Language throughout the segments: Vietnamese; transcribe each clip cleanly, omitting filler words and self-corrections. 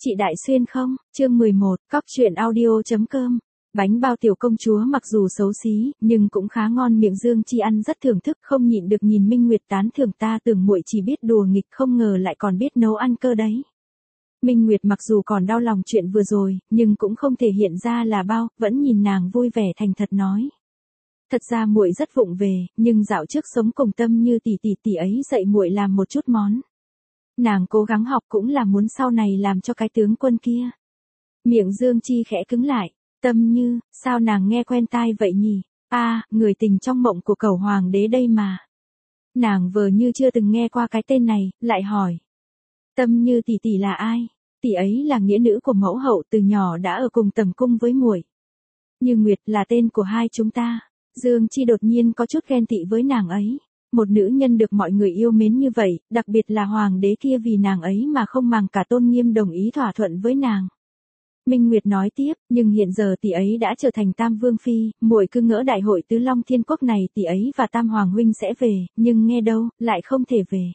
Chị Đại Xuyên không? Chương 11, cóc truyện audio.com. Bánh bao tiểu công chúa mặc dù xấu xí, nhưng cũng khá ngon miệng. Dương Chi ăn rất thưởng thức, không nhịn được nhìn Minh Nguyệt tán thưởng, ta tưởng muội chỉ biết đùa nghịch, không ngờ lại còn biết nấu ăn cơ đấy. Minh Nguyệt mặc dù còn đau lòng chuyện vừa rồi, nhưng cũng không thể hiện ra là bao, vẫn nhìn nàng vui vẻ thành thật nói. Thật ra muội rất vụng về, nhưng dạo trước sống cùng Tâm Như tỷ ấy dạy muội làm một chút món. Nàng cố gắng học cũng là muốn sau này làm cho cái tướng quân kia. Miệng Dương Chi khẽ cứng lại, Tâm Như, sao nàng nghe quen tai vậy nhỉ? Người tình trong mộng của Cẩu Hoàng đế đây mà. Nàng vờ như chưa từng nghe qua cái tên này, lại hỏi. Tâm Như tỷ là ai? Tỷ ấy là nghĩa nữ của mẫu hậu, từ nhỏ đã ở cùng tầm cung với muội. Như Nguyệt là tên của hai chúng ta. Dương Chi đột nhiên có chút ghen tị với nàng ấy. Một nữ nhân được mọi người yêu mến như vậy, đặc biệt là hoàng đế kia vì nàng ấy mà không màng cả tôn nghiêm đồng ý thỏa thuận với nàng. Minh Nguyệt nói tiếp, nhưng hiện giờ tỷ ấy đã trở thành Tam Vương Phi, muội cứ ngỡ đại hội Tứ Long Thiên Quốc này tỷ ấy và Tam Hoàng Huynh sẽ về, nhưng nghe đâu, lại không thể về.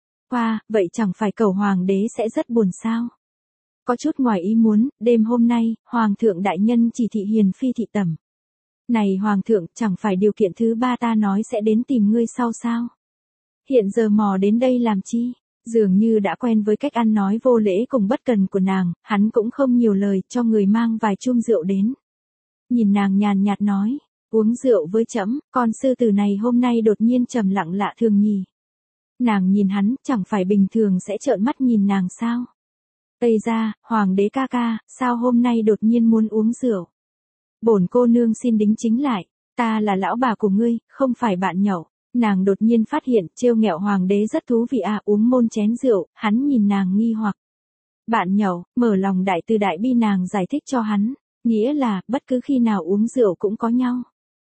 Vậy chẳng phải Cẩu Hoàng đế sẽ rất buồn sao? Có chút ngoài ý muốn, đêm hôm nay, Hoàng thượng đại nhân chỉ thị Hiền Phi thị tẩm. Này Hoàng thượng, chẳng phải điều kiện thứ ba ta nói sẽ đến tìm ngươi sau sao? Hiện giờ mò đến đây làm chi? Dường như đã quen với cách ăn nói vô lễ cùng bất cần của nàng, hắn cũng không nhiều lời, cho người mang vài chung rượu đến. Nhìn nàng nhàn nhạt nói, uống rượu với trẫm, con sư tử này hôm nay đột nhiên trầm lặng lạ thường nhỉ. Nàng nhìn hắn, chẳng phải bình thường sẽ trợn mắt nhìn nàng sao? Ây ra, Hoàng đế ca ca, sao hôm nay đột nhiên muốn uống rượu? Bổn cô nương xin đính chính lại, ta là lão bà của ngươi, không phải bạn nhậu. Nàng đột nhiên phát hiện, trêu nghẹo hoàng đế rất thú vị uống môn chén rượu, hắn nhìn nàng nghi hoặc. Bạn nhậu, mở lòng đại từ đại bi nàng giải thích cho hắn, nghĩa là, bất cứ khi nào uống rượu cũng có nhau.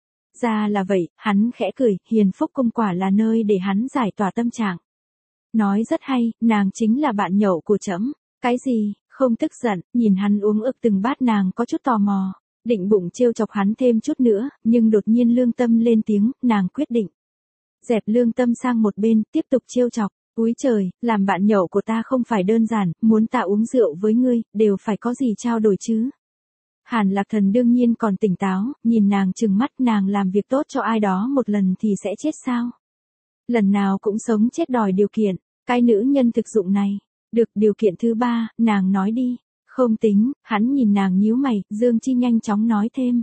Ra là vậy, hắn khẽ cười, Hiền Phúc cung quả là nơi để hắn giải tỏa tâm trạng. Nói rất hay, nàng chính là bạn nhậu của trẫm. Cái gì, không tức giận, nhìn hắn uống ực từng bát nàng có chút tò mò. Định bụng trêu chọc hắn thêm chút nữa, nhưng đột nhiên Lương Tâm lên tiếng, nàng quyết định. Dẹp Lương Tâm sang một bên, tiếp tục trêu chọc. Úi trời, làm bạn nhậu của ta không phải đơn giản, muốn ta uống rượu với ngươi, đều phải có gì trao đổi chứ. Hàn Lạc Thần đương nhiên còn tỉnh táo, nhìn nàng trừng mắt, nàng làm việc tốt cho ai đó một lần thì sẽ chết sao? Lần nào cũng sống chết đòi điều kiện, cái nữ nhân thực dụng này. Được, điều kiện thứ ba, nàng nói đi. Không tính, hắn nhìn nàng nhíu mày, Dương Chi nhanh chóng nói thêm.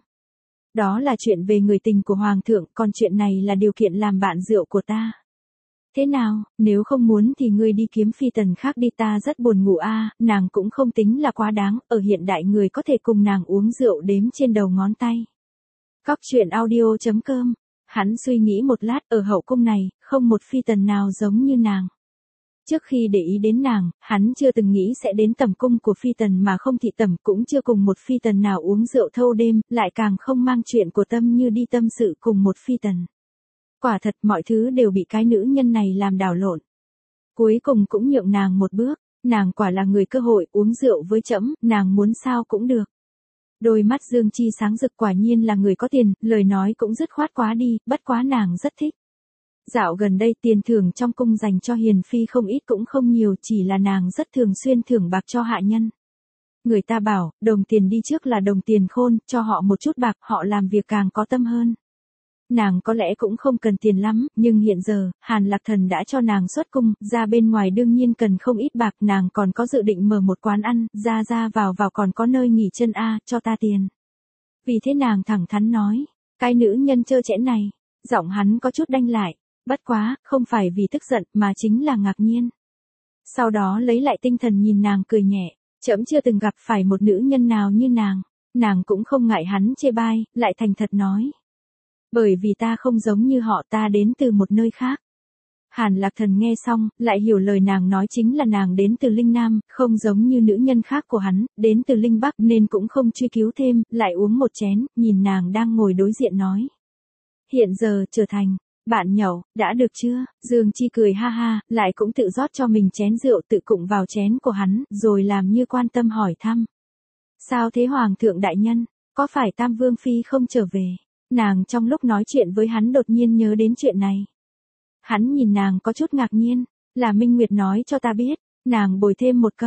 Đó là chuyện về người tình của Hoàng thượng, còn chuyện này là điều kiện làm bạn rượu của ta. Thế nào, nếu không muốn thì ngươi đi kiếm phi tần khác đi, ta rất buồn ngủ nàng cũng không tính là quá đáng, ở hiện đại người có thể cùng nàng uống rượu đếm trên đầu ngón tay. Cóc truyện audio.com. Hắn suy nghĩ một lát, ở hậu cung này, không một phi tần nào giống như nàng. Trước khi để ý đến nàng, hắn chưa từng nghĩ sẽ đến tầm cung của phi tần mà không thị tẩm, cũng chưa cùng một phi tần nào uống rượu thâu đêm, lại càng không mang chuyện của Tâm Như đi tâm sự cùng một phi tần. Quả thật mọi thứ đều bị cái nữ nhân này làm đảo lộn. Cuối cùng cũng nhượng nàng một bước, nàng quả là người cơ hội, uống rượu với trẫm, nàng muốn sao cũng được. Đôi mắt Dương Chi sáng rực, quả nhiên là người có tiền, lời nói cũng dứt khoát quá đi, bất quá nàng rất thích. Dạo gần đây tiền thưởng trong cung dành cho Hiền Phi không ít cũng không nhiều, chỉ là nàng rất thường xuyên thưởng bạc cho hạ nhân. Người ta bảo, đồng tiền đi trước là đồng tiền khôn, cho họ một chút bạc, họ làm việc càng có tâm hơn. Nàng có lẽ cũng không cần tiền lắm, nhưng hiện giờ, Hàn Lạc Thần đã cho nàng xuất cung, ra bên ngoài đương nhiên cần không ít bạc, nàng còn có dự định mở một quán ăn, ra vào còn có nơi nghỉ chân cho ta tiền. Vì thế nàng thẳng thắn nói, cái nữ nhân trơ trẽn này, giọng hắn có chút đanh lại. Bất quá, không phải vì tức giận, mà chính là ngạc nhiên. Sau đó lấy lại tinh thần nhìn nàng cười nhẹ, trẫm chưa từng gặp phải một nữ nhân nào như nàng cũng không ngại hắn chê bai, lại thành thật nói. Bởi vì ta không giống như họ, ta đến từ một nơi khác. Hàn Lạc Thần nghe xong, lại hiểu lời nàng nói chính là nàng đến từ Linh Nam, không giống như nữ nhân khác của hắn, đến từ Linh Bắc nên cũng không truy cứu thêm, lại uống một chén, nhìn nàng đang ngồi đối diện nói. Hiện giờ, trở thành bạn nhậu, đã được chưa? Dương Chi cười ha ha, lại cũng tự rót cho mình chén rượu tự cụng vào chén của hắn, rồi làm như quan tâm hỏi thăm. Sao thế Hoàng thượng đại nhân, có phải Tam Vương Phi không trở về? Nàng trong lúc nói chuyện với hắn đột nhiên nhớ đến chuyện này. Hắn nhìn nàng có chút ngạc nhiên, là Minh Nguyệt nói cho ta biết, nàng bồi thêm một câu.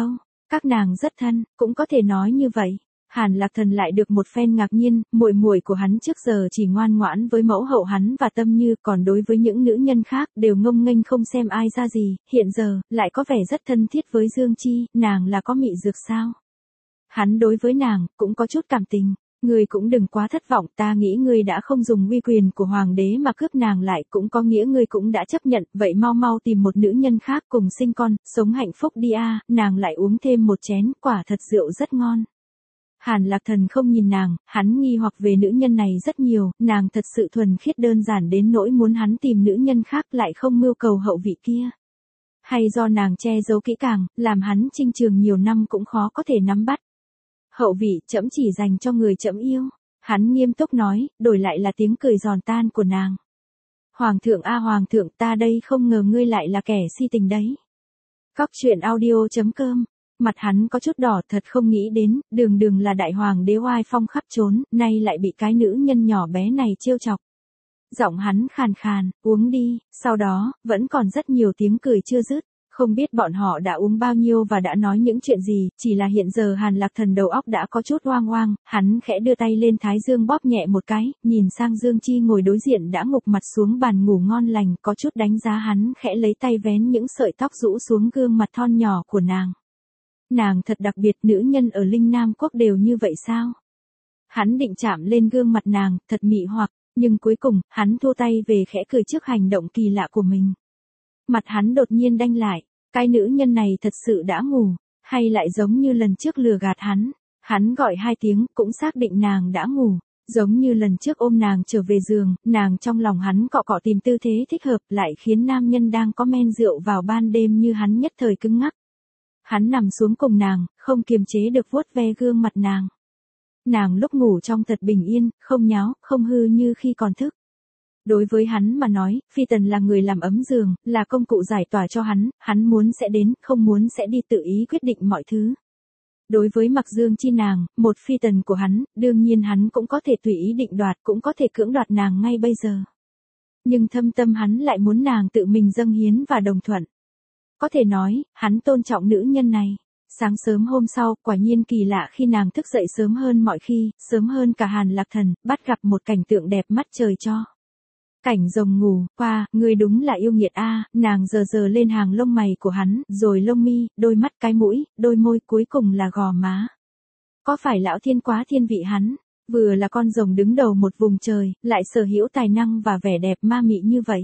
Các nàng rất thân, cũng có thể nói như vậy. Hàn Lạc Thần lại được một phen ngạc nhiên, muội muội của hắn trước giờ chỉ ngoan ngoãn với mẫu hậu hắn và Tâm Như, còn đối với những nữ nhân khác đều ngông nghênh không xem ai ra gì, hiện giờ lại có vẻ rất thân thiết với Dương Chi, nàng là có mị dược sao? Hắn đối với nàng cũng có chút cảm tình. Ngươi cũng đừng quá thất vọng, ta nghĩ ngươi đã không dùng uy quyền của hoàng đế mà cướp nàng lại, cũng có nghĩa ngươi cũng đã chấp nhận, vậy mau mau tìm một nữ nhân khác cùng sinh con, sống hạnh phúc đi a. Nàng lại uống thêm một chén, quả thật rượu rất ngon. Hàn Lạc Thần không nhìn nàng, hắn nghi hoặc về nữ nhân này rất nhiều, nàng thật sự thuần khiết đơn giản đến nỗi muốn hắn tìm nữ nhân khác lại không mưu cầu hậu vị kia. Hay do nàng che giấu kỹ càng, làm hắn chinh trường nhiều năm cũng khó có thể nắm bắt. Hậu vị trẫm chỉ dành cho người trẫm yêu. Hắn nghiêm túc nói, đổi lại là tiếng cười giòn tan của nàng. Hoàng thượng a hoàng thượng, ta đây không ngờ ngươi lại là kẻ si tình đấy. Cóc truyện audio.com. Mặt hắn có chút đỏ, thật không nghĩ đến, đường đường là đại hoàng đế oai phong khắp trốn, nay lại bị cái nữ nhân nhỏ bé này trêu chọc. Giọng hắn khàn khàn, uống đi, sau đó, vẫn còn rất nhiều tiếng cười chưa dứt. Không biết bọn họ đã uống bao nhiêu và đã nói những chuyện gì, chỉ là hiện giờ Hàn Lạc Thần đầu óc đã có chút oang oang, hắn khẽ đưa tay lên thái dương bóp nhẹ một cái, nhìn sang Dương Chi ngồi đối diện đã ngục mặt xuống bàn ngủ ngon lành, có chút đánh giá hắn, khẽ lấy tay vén những sợi tóc rũ xuống gương mặt thon nhỏ của nàng. Nàng thật đặc biệt, nữ nhân ở Linh Nam Quốc đều như vậy sao? Hắn định chạm lên gương mặt nàng, thật mị hoặc, nhưng cuối cùng, hắn thua tay về khẽ cười trước hành động kỳ lạ của mình. Mặt hắn đột nhiên đanh lại, cái nữ nhân này thật sự đã ngủ, hay lại giống như lần trước lừa gạt hắn. Hắn gọi 2 tiếng, cũng xác định nàng đã ngủ, giống như lần trước ôm nàng trở về giường, nàng trong lòng hắn cọ cọ tìm tư thế thích hợp, lại khiến nam nhân đang có men rượu vào ban đêm như hắn nhất thời cứng ngắc. Hắn nằm xuống cùng nàng, không kiềm chế được vuốt ve gương mặt nàng. Nàng lúc ngủ trong thật bình yên, không nháo, không hư như khi còn thức. Đối với hắn mà nói, Phi Tần là người làm ấm giường, là công cụ giải tỏa cho hắn muốn sẽ đến, không muốn sẽ đi tự ý quyết định mọi thứ. Đối với Mặc Dương Chi nàng, một Phi Tần của hắn, đương nhiên hắn cũng có thể tùy ý định đoạt, cũng có thể cưỡng đoạt nàng ngay bây giờ. Nhưng thâm tâm hắn lại muốn nàng tự mình dâng hiến và đồng thuận. Có thể nói, hắn tôn trọng nữ nhân này. Sáng sớm hôm sau, quả nhiên kỳ lạ khi nàng thức dậy sớm hơn mọi khi, sớm hơn cả Hàn Lạc Thần, bắt gặp một cảnh tượng đẹp mắt trời cho. Cảnh rồng ngủ, qua, ngươi đúng là yêu nghiệt a. Nàng giờ lên hàng lông mày của hắn, rồi lông mi, đôi mắt, cái mũi, đôi môi, cuối cùng là gò má. Có phải lão thiên quá thiên vị hắn, vừa là con rồng đứng đầu một vùng trời, lại sở hữu tài năng và vẻ đẹp ma mị như vậy.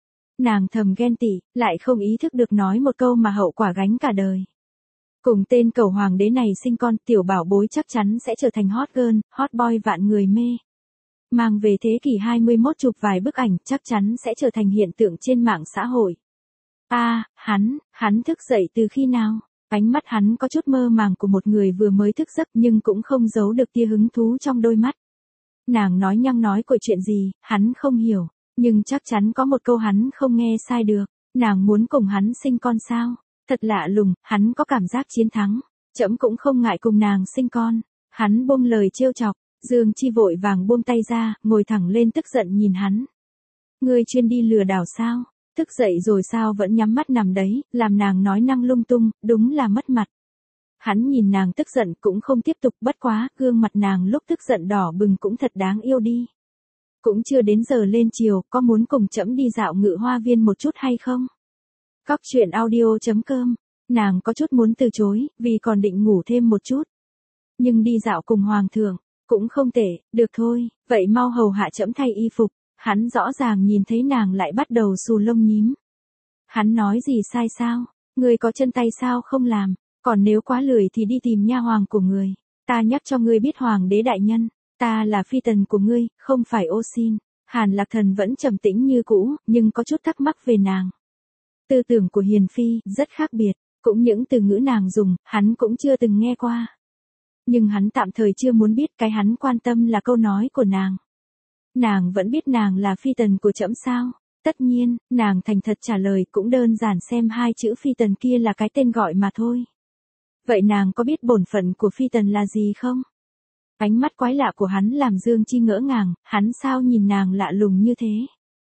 Nàng thầm ghen tị, lại không ý thức được nói một câu mà hậu quả gánh cả đời. Cùng tên cẩu hoàng đế này sinh con, tiểu bảo bối chắc chắn sẽ trở thành hot girl, hot boy vạn người mê. Mang về thế kỷ 21 chụp vài bức ảnh, chắc chắn sẽ trở thành hiện tượng trên mạng xã hội. Hắn thức dậy từ khi nào? Ánh mắt hắn có chút mơ màng của một người vừa mới thức giấc nhưng cũng không giấu được tia hứng thú trong đôi mắt. Nàng nói nhăng nói cội chuyện gì, hắn không hiểu, nhưng chắc chắn có một câu hắn không nghe sai được. Nàng muốn cùng hắn sinh con sao? Thật lạ lùng, hắn có cảm giác chiến thắng. Trẫm cũng không ngại cùng nàng sinh con. Hắn buông lời trêu chọc. Dương Chi vội vàng buông tay ra, ngồi thẳng lên tức giận nhìn hắn. Ngươi chuyên đi lừa đảo sao? Thức dậy rồi sao vẫn nhắm mắt nằm đấy, làm nàng nói năng lung tung, đúng là mất mặt. Hắn nhìn nàng tức giận cũng không tiếp tục, bất quá, gương mặt nàng lúc tức giận đỏ bừng cũng thật đáng yêu đi. Cũng chưa đến giờ lên chiều, có muốn cùng trẫm đi dạo Ngự Hoa Viên một chút hay không? Cóc truyện audio.com. Nàng có chút muốn từ chối, vì còn định ngủ thêm một chút. Nhưng đi dạo cùng hoàng thượng, cũng không tệ, được thôi, vậy mau hầu hạ trẫm thay y phục. Hắn rõ ràng nhìn thấy nàng lại bắt đầu xù lông nhím. Hắn nói gì sai sao? Ngươi có chân tay sao không làm, còn nếu quá lười thì đi tìm nha hoàng của người. Ta nhắc cho ngươi biết hoàng đế đại nhân, ta là phi tần của ngươi, không phải ô xin. Hàn Lạc Thần vẫn trầm tĩnh như cũ, nhưng có chút thắc mắc về nàng. Tư tưởng của hiền phi rất khác biệt, cũng những từ ngữ nàng dùng, hắn cũng chưa từng nghe qua. Nhưng hắn tạm thời chưa muốn biết, cái hắn quan tâm là câu nói của nàng. Nàng vẫn biết nàng là phi tần của trẫm sao? Tất nhiên, nàng thành thật trả lời, cũng đơn giản xem 2 chữ phi tần kia là cái tên gọi mà thôi. Vậy nàng có biết bổn phận của phi tần là gì không? Ánh mắt quái lạ của hắn làm Dương Chi ngỡ ngàng, hắn sao nhìn nàng lạ lùng như thế?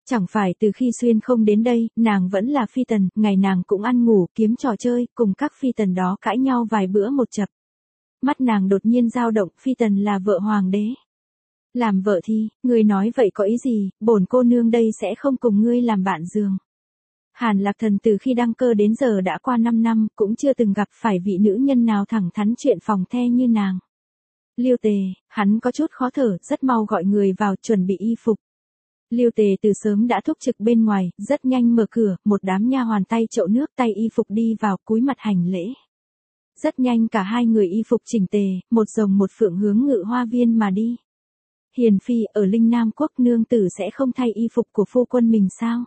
Chẳng phải từ khi Xuyên không đến đây, nàng vẫn là phi tần, ngày nàng cũng ăn ngủ, kiếm trò chơi, cùng các phi tần đó cãi nhau vài bữa một chập. Mắt nàng đột nhiên dao động, phi tần là vợ hoàng đế. Làm vợ thì, ngươi nói vậy có ý gì, bổn cô nương đây sẽ không cùng ngươi làm bạn giường. Hàn Lạc Thần từ khi đăng cơ đến giờ đã qua 5 năm, cũng chưa từng gặp phải vị nữ nhân nào thẳng thắn chuyện phòng the như nàng. Liêu Tề, hắn có chút khó thở, rất mau gọi người vào chuẩn bị y phục. Liêu Tề từ sớm đã thúc trực bên ngoài, rất nhanh mở cửa, một đám nha hoàn tay chậu nước tay y phục đi vào cúi mặt hành lễ. Rất nhanh cả hai người y phục chỉnh tề, một rồng một phượng hướng Ngự Hoa Viên mà đi. Hiền phi, ở Linh Nam Quốc nương tử sẽ không thay y phục của phu quân mình sao?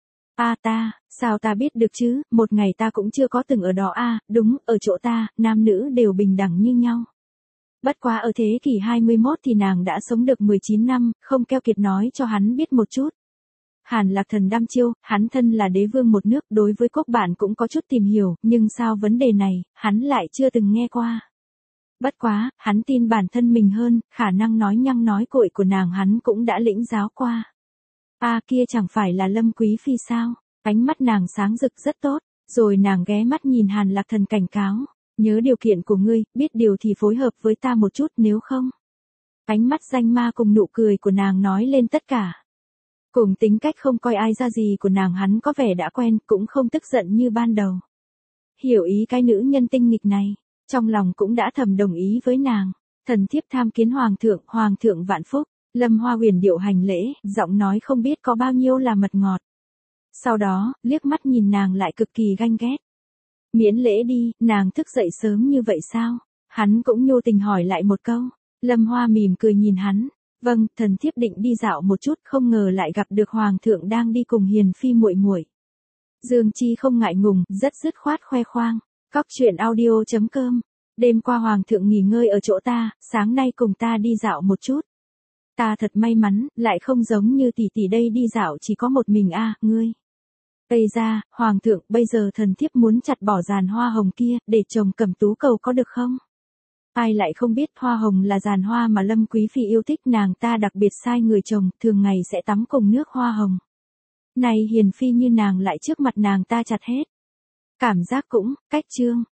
Sao ta biết được chứ, một ngày ta cũng chưa có từng ở đó đúng, ở chỗ ta, nam nữ đều bình đẳng như nhau. Bất quá ở thế kỷ 21 thì nàng đã sống được 19 năm, không keo kiệt nói cho hắn biết một chút. Hàn Lạc Thần đăm chiêu, hắn thân là đế vương một nước, đối với quốc bản cũng có chút tìm hiểu, nhưng sao vấn đề này, hắn lại chưa từng nghe qua. Bất quá, hắn tin bản thân mình hơn, khả năng nói nhăng nói cội của nàng hắn cũng đã lĩnh giáo qua. Kia chẳng phải là Lâm Quý Phi sao? Ánh mắt nàng sáng rực rất tốt, rồi nàng ghé mắt nhìn Hàn Lạc Thần cảnh cáo. Nhớ điều kiện của ngươi, biết điều thì phối hợp với ta một chút nếu không. Ánh mắt danh ma cùng nụ cười của nàng nói lên tất cả. Cùng tính cách không coi ai ra gì của nàng hắn có vẻ đã quen, cũng không tức giận như ban đầu. Hiểu ý cái nữ nhân tinh nghịch này, trong lòng cũng đã thầm đồng ý với nàng. Thần thiếp tham kiến hoàng thượng vạn phúc. Lâm Hoa Huyền điệu hành lễ, giọng nói không biết có bao nhiêu là mật ngọt. Sau đó, liếc mắt nhìn nàng lại cực kỳ ganh ghét. Miễn lễ đi, nàng thức dậy sớm như vậy sao? Hắn cũng nhô tình hỏi lại một câu. Lâm Hoa mỉm cười nhìn hắn. Vâng, thần thiếp định đi dạo một chút, không ngờ lại gặp được hoàng thượng đang đi cùng hiền phi muội muội. Dương Chi không ngại ngùng, rất dứt khoát khoe khoang. Cóc truyện audio.com. Đêm qua hoàng thượng nghỉ ngơi ở chỗ ta, sáng nay cùng ta đi dạo một chút. Ta thật may mắn, lại không giống như tỷ tỷ đây đi dạo chỉ có một mình ngươi. Ây ra, hoàng thượng, bây giờ thần thiếp muốn chặt bỏ giàn hoa hồng kia, để trồng Cẩm Tú Cầu có được không? Ai lại không biết hoa hồng là giàn hoa mà Lâm Quý Phi yêu thích, nàng ta đặc biệt sai người trồng, thường ngày sẽ tắm cùng nước hoa hồng. Này hiền phi như nàng lại trước mặt nàng ta chặt hết. Cảm giác cũng, cách trương.